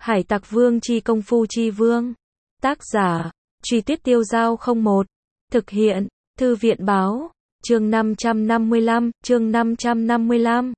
Hải Tặc Vương chi công phu chi vương. Tác giả, Truy Tuyết Tiêu Dao 01. Thực hiện, Thư viện Báo. Chương 555.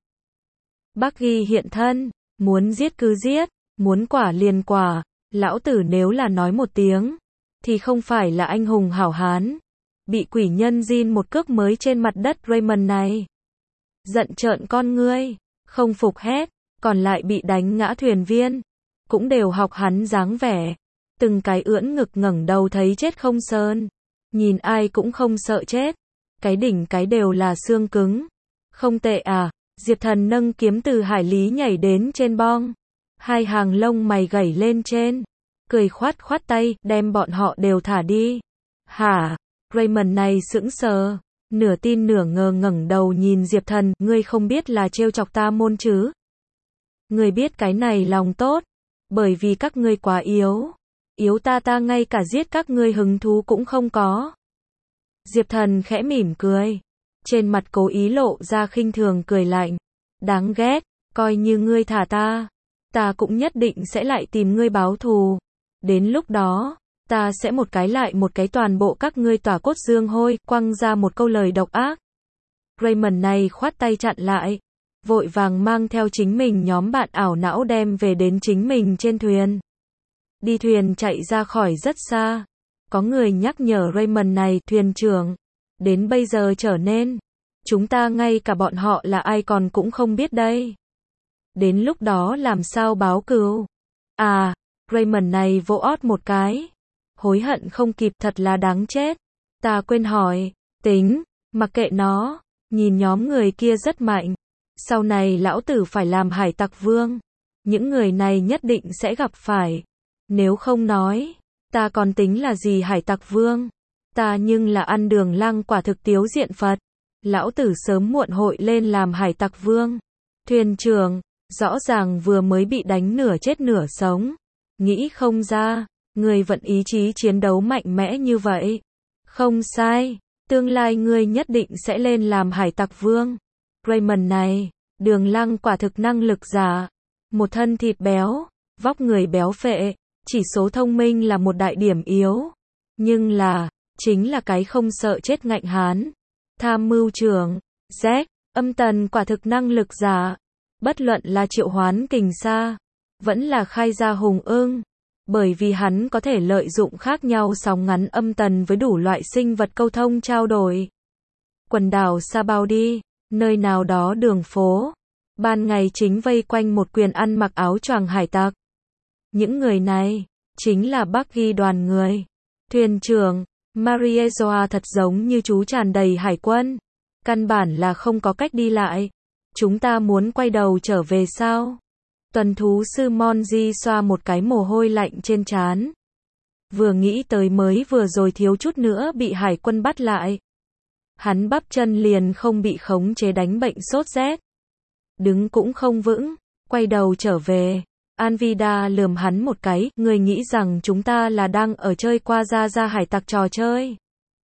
Buggy hiện thân, muốn giết cứ giết, muốn quả liền quả, lão tử nếu là nói một tiếng, thì không phải là anh hùng hảo hán. Bị quỷ nhân Jin một cước mới trên mặt đất Raymond này. Giận trợn con ngươi, không phục hét, còn lại bị đánh ngã thuyền viên. Cũng đều học hắn dáng vẻ. Từng cái ưỡn ngực ngẩng đầu thấy chết không sơn. Nhìn ai cũng không sợ chết. Cái đỉnh cái đều là xương cứng. Không tệ à, Diệp Thần nâng kiếm từ hải lý nhảy đến trên bong. Hai hàng lông mày gảy lên trên. Cười khoát khoát tay, đem bọn họ đều thả đi. Hả? Raymond này sững sờ. Nửa tin nửa ngờ ngẩng đầu nhìn Diệp Thần, ngươi không biết là trêu chọc ta môn chứ? Ngươi biết cái này lòng tốt. Bởi vì các ngươi quá yếu. Yếu ta ngay cả giết các ngươi hứng thú cũng không có. Diệp Thần khẽ mỉm cười. Trên mặt cố ý lộ ra khinh thường cười lạnh. Đáng ghét, coi như ngươi thả ta cũng nhất định sẽ lại tìm ngươi báo thù. Đến lúc đó, ta sẽ một cái lại một cái toàn bộ các ngươi tỏa cốt dương hôi, quăng ra một câu lời độc ác. Raymond này khoát tay chặn lại. Vội vàng mang theo chính mình nhóm bạn ảo não đem về đến chính mình trên thuyền. Đi thuyền chạy ra khỏi rất xa. Có người nhắc nhở Raymond này, thuyền trưởng, đến bây giờ trở nên, chúng ta ngay cả bọn họ là ai còn cũng không biết đây. Đến lúc đó làm sao báo cừu? À, Raymond này vỗ ót một cái. Hối hận không kịp, thật là đáng chết. Ta quên hỏi, tính, mặc kệ nó, nhìn nhóm người kia rất mạnh. Sau này lão tử phải làm hải tặc vương. Những người này nhất định sẽ gặp phải. Nếu không nói, ta còn tính là gì hải tặc vương. Ta nhưng là ăn đường lăng quả thực tiếu diện Phật. Lão tử sớm muộn hội lên làm hải tặc vương. Thuyền trưởng, rõ ràng vừa mới bị đánh nửa chết nửa sống. Nghĩ không ra, người vận ý chí chiến đấu mạnh mẽ như vậy. Không sai, tương lai ngươi nhất định sẽ lên làm hải tặc vương. Raymond này, đường lăng quả thực năng lực giả. Một thân thịt béo, vóc người béo phệ, chỉ số thông minh là một đại điểm yếu. Nhưng là, chính là cái không sợ chết ngạnh hán. Tham mưu trưởng, Jack, âm tần quả thực năng lực giả. Bất luận là triệu hoán kình sa, vẫn là khai ra hùng ưng. Bởi vì hắn có thể lợi dụng khác nhau sóng ngắn âm tần với đủ loại sinh vật câu thông trao đổi. Quần đảo Sabaudi, nơi nào đó đường phố. Ban ngày chính vây quanh một quyền ăn mặc áo choàng hải tặc. Những người này, chính là Buggy đoàn người. Thuyền trưởng, Mariezoa thật giống như chú tràn đầy hải quân. Căn bản là không có cách đi lại. Chúng ta muốn quay đầu trở về sao? Tuần thú sư Monji xoa một cái mồ hôi lạnh trên trán. Vừa nghĩ tới mới vừa rồi thiếu chút nữa bị hải quân bắt lại. Hắn bắp chân liền không bị khống chế đánh bệnh sốt rét. Đứng cũng không vững, quay đầu trở về. Anvida lườm hắn một cái, người nghĩ rằng chúng ta là đang ở chơi qua ra hải tặc trò chơi.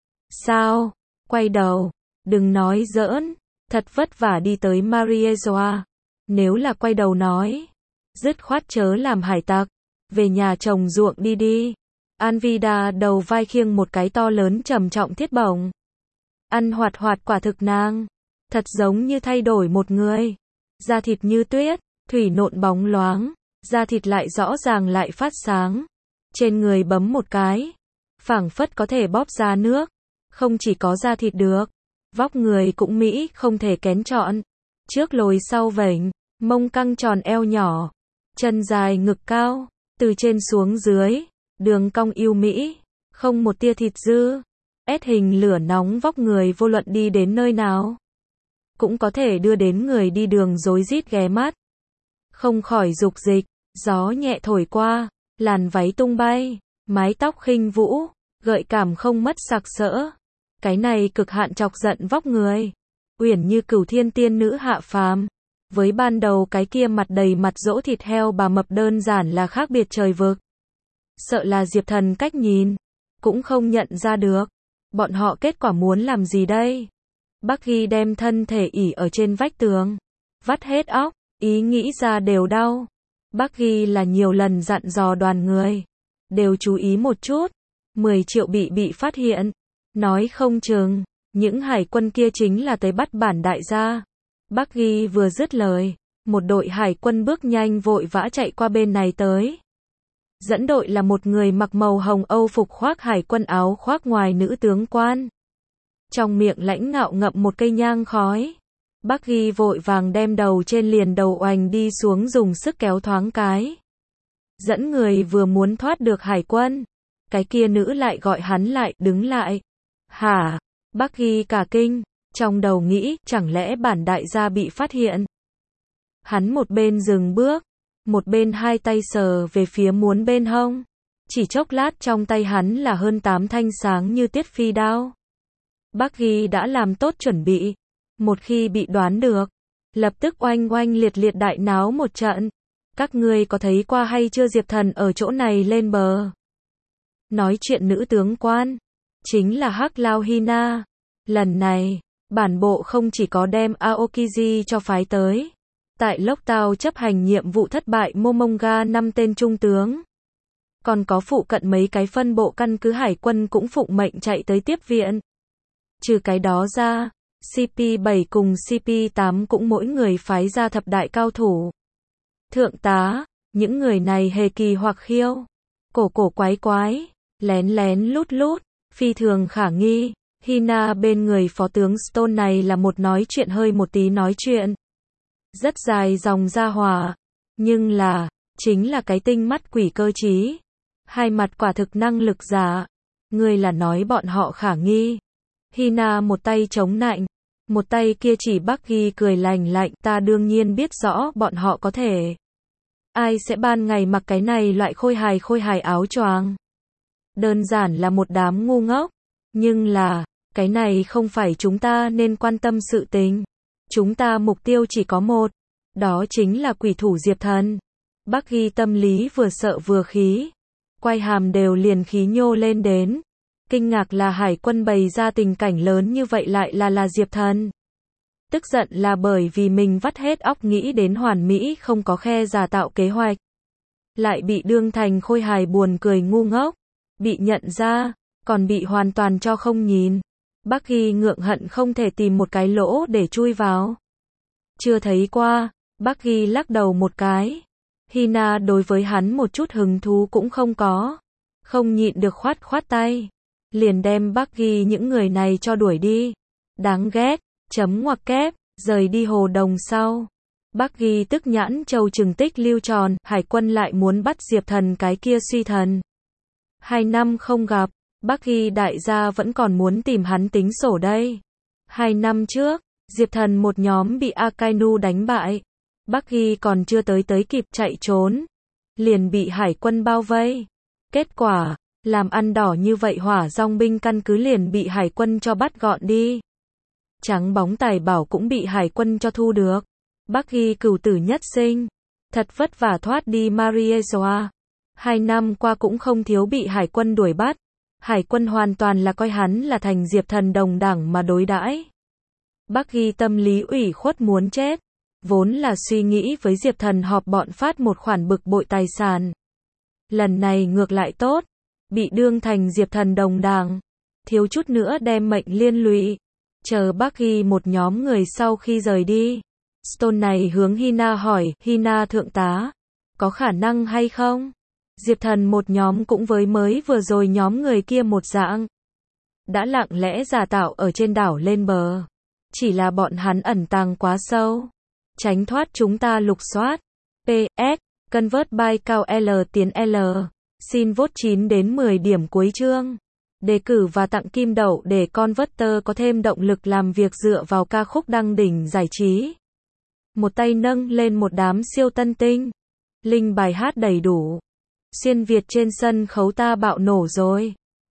Sao? Quay đầu, đừng nói giỡn, thật vất vả đi tới Mariezoa. Nếu là quay đầu nói, dứt khoát chớ làm hải tặc, về nhà trồng ruộng đi. Anvida đầu vai khiêng một cái to lớn trầm trọng thiết bổng. Ăn hoạt hoạt quả thực nàng, thật giống như thay đổi một người. Da thịt như tuyết, thủy nộn bóng loáng, da thịt lại rõ ràng lại phát sáng. Trên người bấm một cái, phảng phất có thể bóp ra nước. Không chỉ có da thịt được, vóc người cũng mỹ, không thể kén chọn. Trước lồi sau vểnh, mông căng tròn eo nhỏ, chân dài ngực cao, từ trên xuống dưới, đường cong yêu mỹ, không một tia thịt dư. S hình lửa nóng vóc người vô luận đi đến nơi nào, cũng có thể đưa đến người đi đường rối rít ghé mắt. Không khỏi dục dịch, gió nhẹ thổi qua, làn váy tung bay, mái tóc khinh vũ, gợi cảm không mất sặc sỡ. Cái này cực hạn chọc giận vóc người. Uyển như Cửu Thiên tiên nữ hạ phàm. Với ban đầu cái kia mặt đầy mặt dỗ thịt heo bà mập đơn giản là khác biệt trời vực. Sợ là Diệp Thần cách nhìn, cũng không nhận ra được. Bọn họ kết quả muốn làm gì đây? Buggy đem thân thể ỉ ở trên vách tường. Vắt hết óc, ý nghĩ ra đều đau. Bác Ghi là nhiều lần dặn dò đoàn người. Đều chú ý một chút. 10 triệu bị phát hiện. Nói không chừng, những hải quân kia chính là tới bắt bản đại gia. Bác Ghi vừa dứt lời. Một đội hải quân bước nhanh vội vã chạy qua bên này tới. Dẫn đội là một người mặc màu hồng Âu phục khoác hải quân áo khoác ngoài nữ tướng quan. Trong miệng lãnh ngạo ngậm một cây nhang khói. Bác Ghi vội vàng đem đầu trên liền đầu oành đi xuống dùng sức kéo thoáng cái. Dẫn người vừa muốn thoát được hải quân. Cái kia nữ lại gọi hắn lại, đứng lại. Hả? Bác Ghi cả kinh, trong đầu nghĩ, chẳng lẽ bản đại gia bị phát hiện? Hắn một bên dừng bước, một bên hai tay sờ về phía muốn bên hông. Chỉ chốc lát trong tay hắn là hơn 8 thanh sáng như tiết phi đao. Bác Ghi đã làm tốt chuẩn bị. Một khi bị đoán được, lập tức oanh oanh liệt liệt đại náo một trận. Các ngươi có thấy qua hay chưa Diệp Thần ở chỗ này lên bờ? Nói chuyện nữ tướng quan, chính là Hắc Lao Hina. Lần này, bản bộ không chỉ có đem Aokiji cho phái tới. Tại Lốc Tao chấp hành nhiệm vụ thất bại Momonga 5 tên trung tướng. Còn có phụ cận mấy cái phân bộ căn cứ hải quân cũng phụng mệnh chạy tới tiếp viện. Trừ cái đó ra, CP7 cùng CP8 cũng mỗi người phái ra thập đại cao thủ. Thượng tá, những người này hề kỳ hoặc khiêu, cổ quái quái, lén lén lút lút, phi thường khả nghi. Hina bên người phó tướng Stone này là một nói chuyện hơi một tí nói chuyện. Rất dài dòng ra hỏa, nhưng là, chính là cái tinh mắt quỷ cơ trí. Hai mặt quả thực năng lực giả. Ngươi là nói bọn họ khả nghi. Hina một tay chống nạnh, một tay kia chỉ Bác Ghi cười lành lạnh, ta đương nhiên biết rõ bọn họ có thể. Ai sẽ ban ngày mặc cái này loại khôi hài áo choàng? Đơn giản là một đám ngu ngốc. Nhưng là, cái này không phải chúng ta nên quan tâm sự tình. Chúng ta mục tiêu chỉ có một, đó chính là quỷ thủ Diệp Thần. Bác Ghi tâm lý vừa sợ vừa khí, quay hàm đều liền khí nhô lên đến. Kinh ngạc là hải quân bày ra tình cảnh lớn như vậy lại là Diệp Thần. Tức giận là bởi vì mình vắt hết óc nghĩ đến hoàn mỹ không có khe giả tạo kế hoạch. Lại bị đương thành khôi hài buồn cười ngu ngốc. Bị nhận ra, còn bị hoàn toàn cho không nhìn. Bác Ghi ngượng hận không thể tìm một cái lỗ để chui vào. Chưa thấy qua, Bác Ghi lắc đầu một cái. Hina đối với hắn một chút hứng thú cũng không có. Không nhịn được khoát tay. Liền đem Bác Ghi những người này cho đuổi đi. Đáng ghét, chấm ngoặc kép, rời đi hồ đồng sau. Bác Ghi tức nhãn châu trừng tích lưu tròn, hải quân lại muốn bắt Diệp Thần cái kia suy thần. 2 năm không gặp, Bác Ghi đại gia vẫn còn muốn tìm hắn tính sổ đây. 2 năm trước, Diệp Thần một nhóm bị Akainu đánh bại. Bác Ghi còn chưa tới kịp chạy trốn. Liền bị hải quân bao vây. Kết quả, làm ăn đỏ như vậy hỏa dòng binh căn cứ liền bị hải quân cho bắt gọn đi. Trắng bóng tài bảo cũng bị hải quân cho thu được. Bác Ghi cửu tử nhất sinh. Thật vất vả thoát đi Mariezoa. 2 năm qua cũng không thiếu bị hải quân đuổi bắt. Hải quân hoàn toàn là coi hắn là thành Diệp Thần đồng đẳng mà đối đãi. Bác Ghi tâm lý ủy khuất muốn chết. Vốn là suy nghĩ với Diệp Thần họp bọn phát một khoản bực bội tài sản. Lần này ngược lại tốt. Bị đương thành Diệp Thần đồng đẳng. Thiếu chút nữa đem mệnh liên lụy. Chờ Bác Ghi một nhóm người sau khi rời đi. Stone này hướng Hina hỏi, Hina thượng tá, có khả năng hay không? Diệp Thần một nhóm cũng với mới vừa rồi nhóm người kia một dạng. Đã lặng lẽ giả tạo ở trên đảo lên bờ. Chỉ là bọn hắn ẩn tàng quá sâu. Tránh thoát chúng ta lục soát. PS, convert by cao L tiến L. Xin vote 9 đến 10 điểm cuối chương. Đề cử và tặng kim đậu để Converter có thêm động lực làm việc dựa vào ca khúc đăng đỉnh giải trí. Một tay nâng lên một đám siêu tân tinh. Link bài hát đầy đủ. Xuyên Việt trên sân khấu ta bạo nổ rồi.